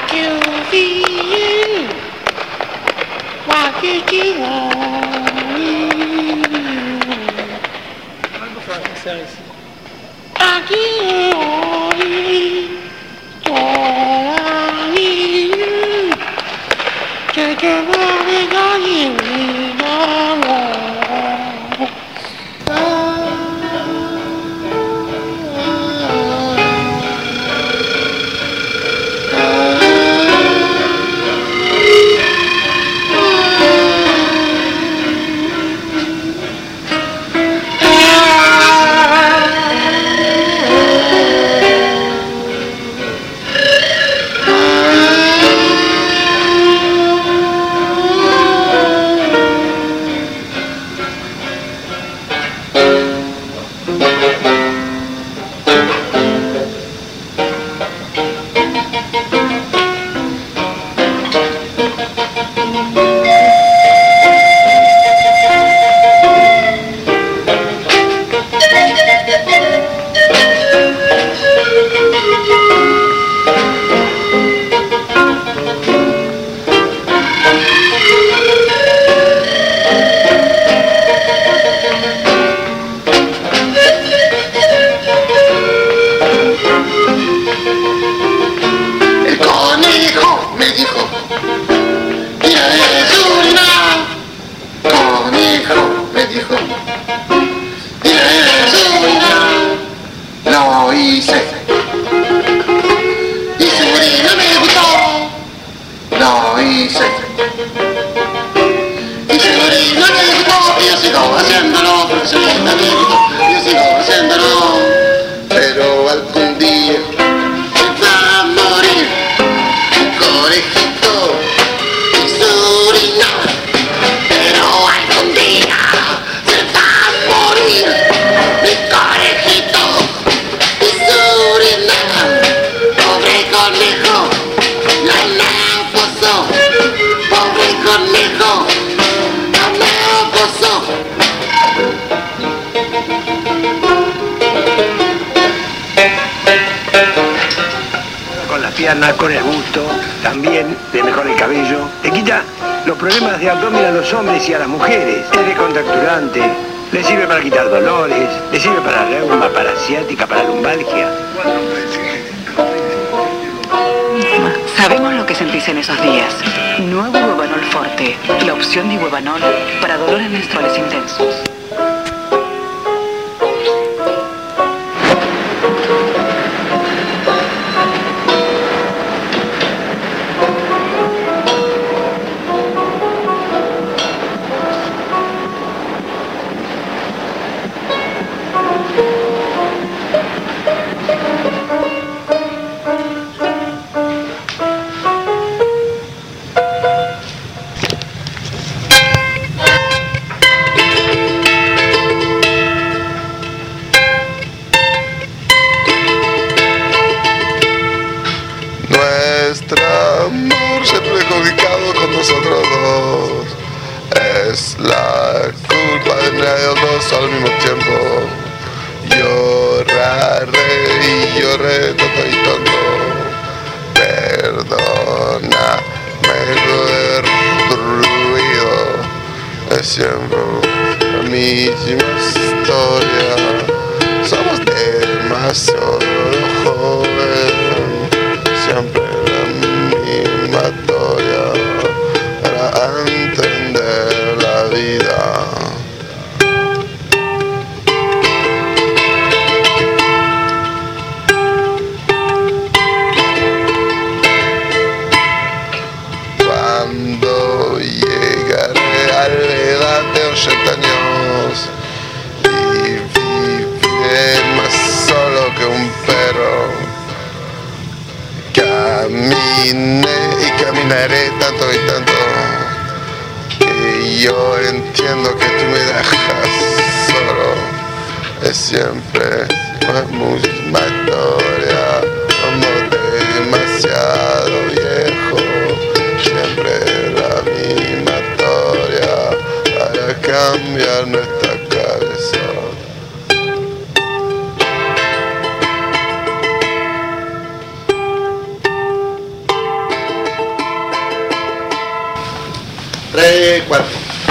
Algo francés. Pero algún día se va a morir un conejito y Surinam. Pero algún día se va a morir mi conejito y Surinam. Pobre conejo, la naufragó. Pobre conejo, la naufragó. Con las piernas, con el busto, también le mejora el cabello, le quita los problemas de abdomen a los hombres y a las mujeres, es descontracturante, le sirve para quitar dolores, le sirve para reuma, para ciática, para lumbalgia. Sabemos lo que sentís en esos días. Nuevo Huevanol Forte, la opción de Huevanol para dolores menstruales intensos. Nuestro amor siempre complicado con nosotros dos. Es la culpa de los dos al mismo tiempo. Lloraré y lloré tanto y tanto. Perdona, me he ruido. Es siempre la misma historia. Somos demasiado jóvenes. Siempre la misma historia para entender la vida. Cuando llegaré a la edad de 80 años y viviré más solo que un perro, caminé y caminaré tanto y tanto que yo entiendo que tú me dejas solo. Es siempre la misma historia, como demasiado viejo. Siempre la misma historia para cambiar nuestra cabeza. 3, 4.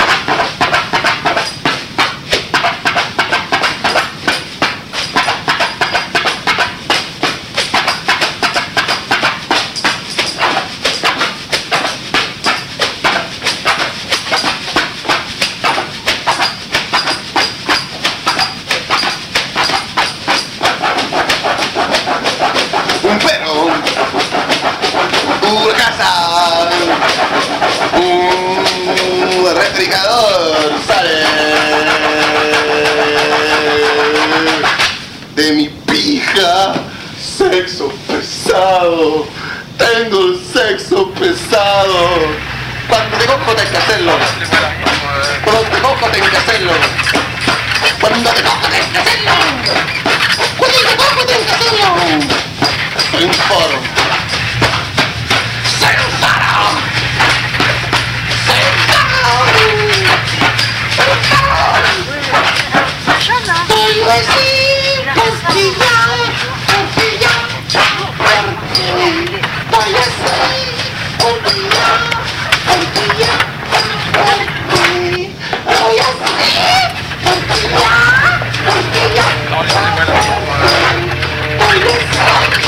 Un perro, una casa, un refrigerador sale de mi pija. Sexo pesado, tengo el sexo pesado. Cuando te cojo tengo que hacerlo. Cuando te cojo tengo que hacerlo. Cuando te cojo tengo que hacerlo. Cuando te cojo tengo que hacerlo. Soy un foro. Soy un faro. Soy un faro. Soy así, costilla, costilla, porque voy así, costilla, costilla, porque voy así, costilla, costilla, voy así.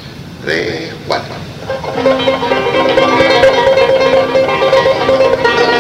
Tres, cuatro.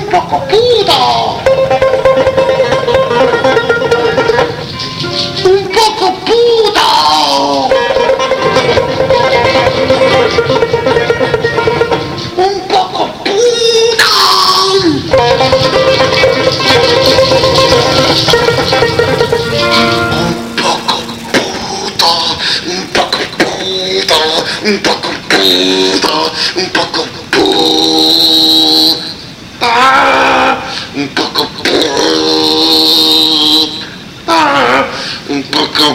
poco puto. Un poco puto. Un poco puto. Un poco puto. Un poco puto. Un poco puto. Un poco un poco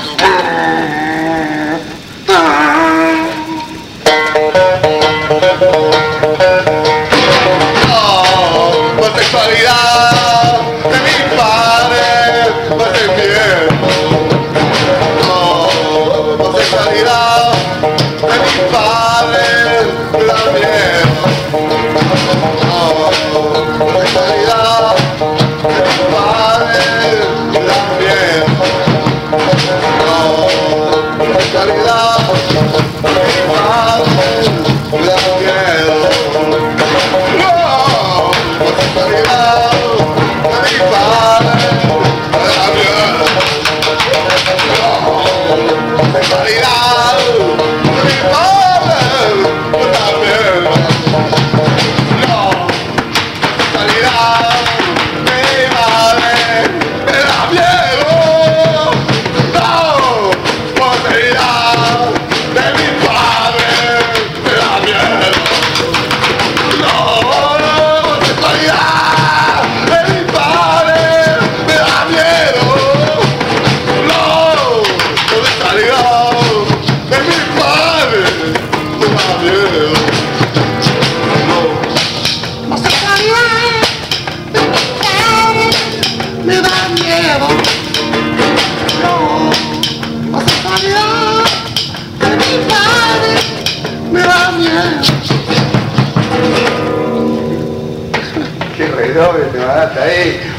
la sexualidad de mi padre va a ser bien. La sexualidad de mi padre me da bien. La sexualidad de mi padre me da bien. La sexualidad de mi padre me da miedo. La sexualidad de mi padre me da miedo. La sexualidad de mi padre me da miedo. La sexualidad de mi madre me da miedo. No, sexualidad de mi padre me da miedo. No, sexualidad de mi padre me da miedo. No, sexualidad de mi padre me da miedo. No, la sexualidad de mi padre me da miedo. No, la sexualidad de mi padre me da miedo. Qué redoble te mandaste ahí.